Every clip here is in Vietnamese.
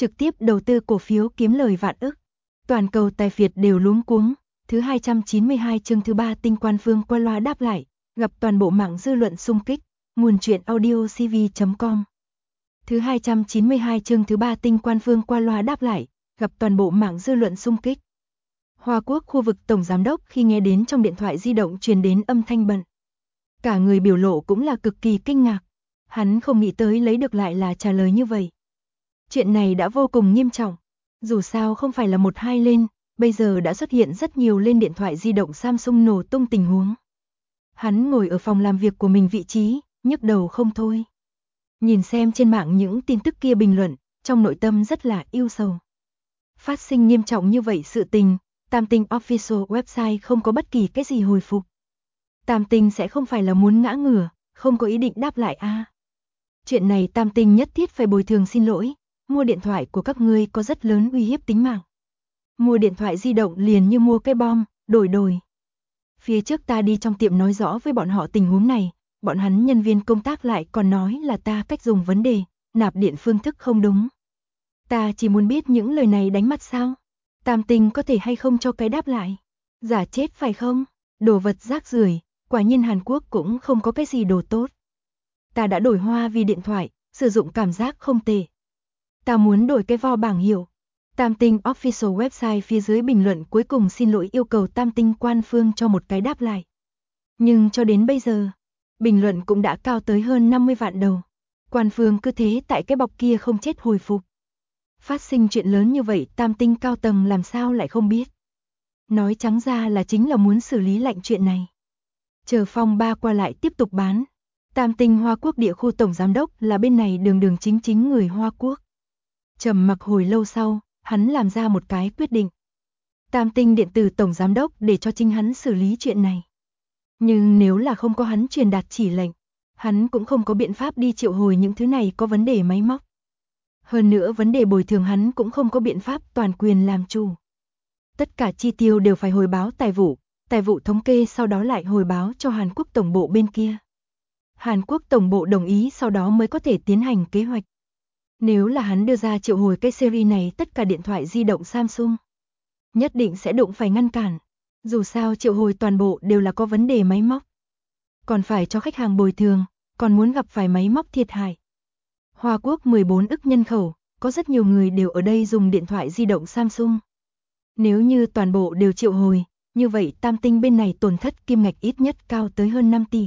trực tiếp đầu tư cổ phiếu kiếm lời vạn ức. Toàn cầu tài phiệt đều luống cuống. Thứ 292 chương thứ 3 Tinh Quan Phương qua loa đáp lại, gặp toàn bộ mạng dư luận xung kích. Nguồn truyện audio cv.com. Thứ 292 chương thứ 3 Tinh Quan Phương qua loa đáp lại, gặp toàn bộ mạng dư luận xung kích. Hoa Quốc khu vực tổng giám đốc khi nghe đến trong điện thoại di động truyền đến âm thanh bận. Cả người biểu lộ cũng là cực kỳ kinh ngạc. Hắn không nghĩ tới lấy được lại là trả lời như vậy. Chuyện này đã vô cùng nghiêm trọng. Dù sao không phải là một hai lên, bây giờ đã xuất hiện rất nhiều lên điện thoại di động Samsung nổ tung tình huống. Hắn ngồi ở phòng làm việc của mình vị trí, nhức đầu không thôi. Nhìn xem trên mạng những tin tức kia bình luận, trong nội tâm rất là ưu sầu. Phát sinh nghiêm trọng như vậy sự tình, Tam Tinh Official website không có bất kỳ cái gì hồi phục. Tam Tinh sẽ không phải là muốn ngã ngửa, không có ý định đáp lại a. Chuyện này Tam Tinh nhất thiết phải bồi thường xin lỗi, mua điện thoại của các ngươi có rất lớn uy hiếp tính mạng. Mua điện thoại di động liền như mua cái bom, đổi. Phía trước ta đi trong tiệm nói rõ với bọn họ tình huống này, bọn hắn nhân viên công tác lại còn nói là ta cách dùng vấn đề, nạp điện phương thức không đúng. Ta chỉ muốn biết những lời này đánh mặt sao? Tam Tinh có thể hay không cho cái đáp lại? Giả chết phải không? Đồ vật rác rưởi, quả nhiên Hàn Quốc cũng không có cái gì đồ tốt. Ta đã đổi hoa vì điện thoại, sử dụng cảm giác không tệ. Ta muốn đổi cái vo bảng hiệu. Tam Tinh Official website phía dưới bình luận cuối cùng xin lỗi yêu cầu Tam Tinh quan phương cho một cái đáp lại. Nhưng cho đến bây giờ, bình luận cũng đã cao tới hơn 50 vạn đầu. Quan phương cứ thế tại cái bọc kia không chết hồi phục. Phát sinh chuyện lớn như vậy Tam Tinh cao tầng làm sao lại không biết. Nói trắng ra là chính là muốn xử lý lạnh chuyện này. Chờ phong ba qua lại tiếp tục bán. Tam Tinh Hoa Quốc địa khu tổng giám đốc là bên này đường chính người Hoa Quốc. Trầm mặc hồi lâu sau, hắn làm ra một cái quyết định. Tam Tinh điện tử tổng giám đốc để cho chính hắn xử lý chuyện này. Nhưng nếu là không có hắn truyền đạt chỉ lệnh, hắn cũng không có biện pháp đi triệu hồi những thứ này có vấn đề máy móc. Hơn nữa vấn đề bồi thường hắn cũng không có biện pháp toàn quyền làm chủ. Tất cả chi tiêu đều phải hồi báo tài vụ thống kê sau đó lại hồi báo cho Hàn Quốc tổng bộ bên kia. Hàn Quốc tổng bộ đồng ý sau đó mới có thể tiến hành kế hoạch. Nếu là hắn đưa ra triệu hồi cái series này tất cả điện thoại di động Samsung, nhất định sẽ đụng phải ngăn cản. Dù sao triệu hồi toàn bộ đều là có vấn đề máy móc. Còn phải cho khách hàng bồi thường, còn muốn gặp phải máy móc thiệt hại. Hoa Quốc 14 ức nhân khẩu, có rất nhiều người đều ở đây dùng điện thoại di động Samsung. Nếu như toàn bộ đều triệu hồi, như vậy Tam Tinh bên này tổn thất kim ngạch ít nhất cao tới hơn 5 tỷ.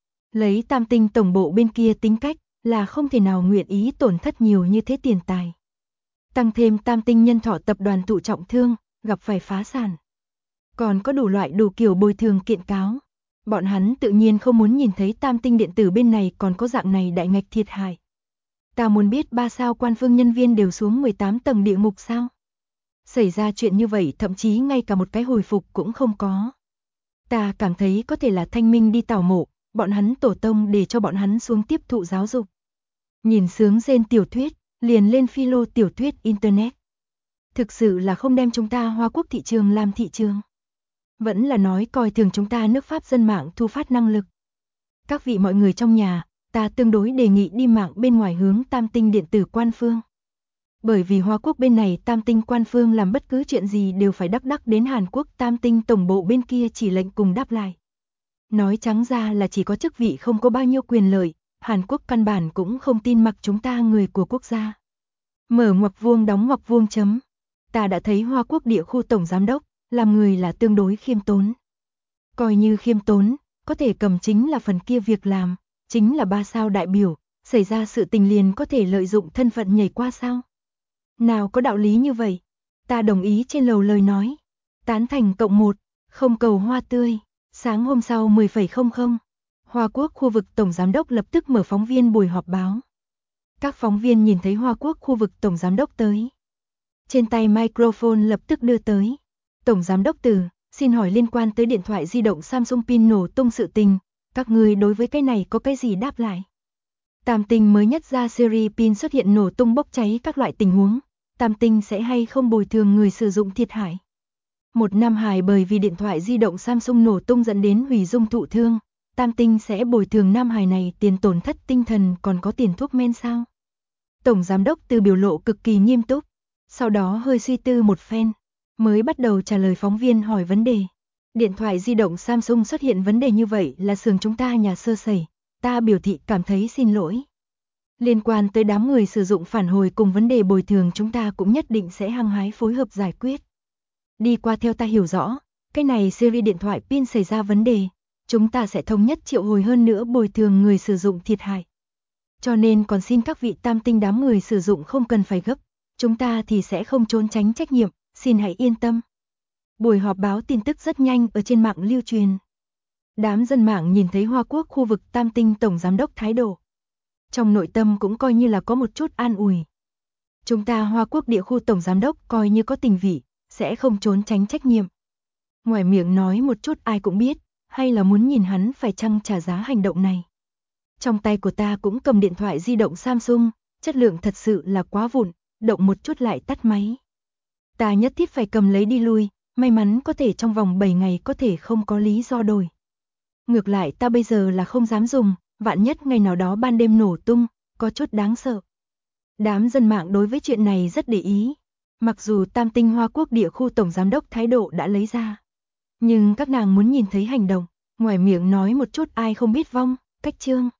Lấy Tam Tinh tổng bộ bên kia tính cách là không thể nào nguyện ý tổn thất nhiều như thế tiền tài. Tăng thêm Tam Tinh nhân thọ tập đoàn thụ trọng thương, gặp phải phá sản. Còn có đủ kiểu bồi thường kiện cáo. Bọn hắn tự nhiên không muốn nhìn thấy Tam Tinh điện tử bên này còn có dạng này đại ngạch thiệt hại. Ta muốn biết 3 sao quan phương nhân viên đều xuống 18 tầng địa ngục sao? Xảy ra chuyện như vậy thậm chí ngay cả một cái hồi phục cũng không có. Ta cảm thấy có thể là Thanh Minh đi tảo mộ, bọn hắn tổ tông để cho bọn hắn xuống tiếp thụ giáo dục. Nhìn sướng rên tiểu thuyết, liền lên philo tiểu thuyết internet. Thực sự là không đem chúng ta Hoa Quốc thị trường làm thị trường. Vẫn là nói coi thường chúng ta nước Pháp dân mạng thu phát năng lực. Các vị mọi người trong nhà, ta tương đối đề nghị đi mạng bên ngoài hướng Tam Tinh điện tử quan phương. Bởi vì Hoa Quốc bên này Tam Tinh quan phương làm bất cứ chuyện gì đều phải đắc đến Hàn Quốc Tam Tinh tổng bộ bên kia chỉ lệnh cùng đáp lại. Nói trắng ra là chỉ có chức vị không có bao nhiêu quyền lợi, Hàn Quốc căn bản cũng không tin mặc chúng ta người của quốc gia. Mở ngoặc vuông đóng ngoặc vuông chấm. Ta đã thấy Hoa Quốc địa khu tổng giám đốc, làm người là tương đối khiêm tốn. Coi như khiêm tốn, có thể cầm chính là phần kia việc làm, chính là 3 sao đại biểu, xảy ra sự tình liền có thể lợi dụng thân phận nhảy qua sao? Nào có đạo lý như vậy? Ta đồng ý trên lầu lời nói. Tán thành cộng 1, không cầu hoa tươi. Sáng hôm sau 10:00, Hoa Quốc khu vực tổng giám đốc lập tức mở phóng viên buổi họp báo. Các phóng viên nhìn thấy Hoa Quốc khu vực tổng giám đốc tới. Trên tay microphone lập tức đưa tới. Tổng giám đốc Từ, xin hỏi liên quan tới điện thoại di động Samsung pin nổ tung sự tình, các người đối với cái này có cái gì đáp lại? Tam Tinh mới nhất ra series pin xuất hiện nổ tung bốc cháy các loại tình huống, Tam Tinh sẽ hay không bồi thường người sử dụng thiệt hại? Một Nam Hải bởi vì điện thoại di động Samsung nổ tung dẫn đến hủy dung thụ thương, Tam Tinh sẽ bồi thường Nam Hải này tiền tổn thất tinh thần còn có tiền thuốc men sao? Tổng giám đốc Từ biểu lộ cực kỳ nghiêm túc, sau đó hơi suy tư một phen, mới bắt đầu trả lời phóng viên hỏi vấn đề. Điện thoại di động Samsung xuất hiện vấn đề như vậy là xưởng chúng ta nhà sơ sẩy, ta biểu thị cảm thấy xin lỗi. Liên quan tới đám người sử dụng phản hồi cùng vấn đề bồi thường chúng ta cũng nhất định sẽ hăng hái phối hợp giải quyết. Đi qua theo ta hiểu rõ, cái này series điện thoại pin xảy ra vấn đề, chúng ta sẽ thống nhất triệu hồi hơn nữa bồi thường người sử dụng thiệt hại. Cho nên còn xin các vị tam tinh đám người sử dụng không cần phải gấp, chúng ta thì sẽ không trốn tránh trách nhiệm, xin hãy yên tâm. Buổi họp báo tin tức rất nhanh ở trên mạng lưu truyền. Đám dân mạng nhìn thấy Hoa Quốc khu vực tam tinh tổng giám đốc thái độ. Trong nội tâm cũng coi như là có một chút an ủi. Chúng ta Hoa Quốc địa khu tổng giám đốc coi như có tình vị, sẽ không trốn tránh trách nhiệm. Ngoài miệng nói một chút ai cũng biết, hay là muốn nhìn hắn phải chăng trả giá hành động này. Trong tay của ta cũng cầm điện thoại di động Samsung, chất lượng thật sự là quá vụn, động một chút lại tắt máy. Ta nhất thiết phải cầm lấy đi lui, may mắn có thể trong vòng 7 ngày có thể không có lý do đổi. Ngược lại ta bây giờ là không dám dùng, vạn nhất ngày nào đó ban đêm nổ tung, có chút đáng sợ. Đám dân mạng đối với chuyện này rất để ý. Mặc dù tam tinh Hoa Quốc địa khu tổng giám đốc thái độ đã lấy ra, nhưng các nàng muốn nhìn thấy hành động, ngoài miệng nói một chút ai không biết vong, cách chương.